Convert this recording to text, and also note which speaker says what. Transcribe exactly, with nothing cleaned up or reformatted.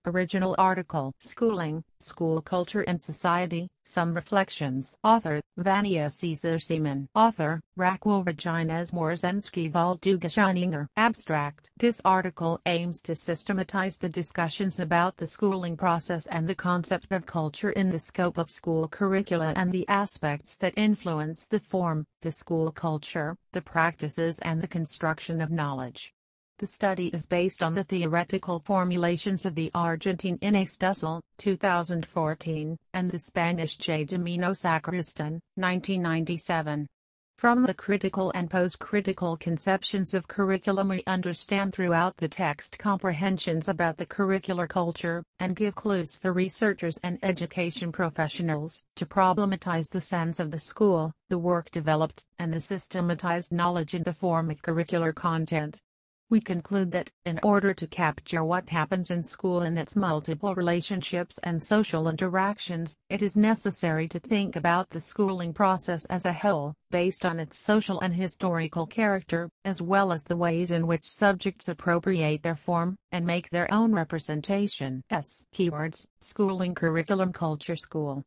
Speaker 1: Original article. Schooling, School Culture and Society, Some Reflections. Author, Vania Cesar Seaman. Author, Raquel Regines Morzensky Valdugashininger. Abstract. This article aims to systematize the discussions about the schooling process and the concept of culture in the scope of school curricula and the aspects that influence the form, the school culture, the practices and the construction of knowledge. The study is based on the theoretical formulations of the Argentine Inés Dussel, two thousand fourteen, and the Spanish J. Domino Sacristan, nineteen ninety-seven. From the critical and post-critical conceptions of curriculum we understand throughout the text comprehensions about the curricular culture, and give clues for researchers and education professionals to problematize the sense of the school, the work developed, and the systematized knowledge in the form of curricular content. We conclude that, in order to capture what happens in school in its multiple relationships and social interactions, it is necessary to think about the schooling process as a whole, based on its social and historical character, as well as the ways in which subjects appropriate their form, and make their own representation. S. Keywords: schooling, curriculum, culture, school.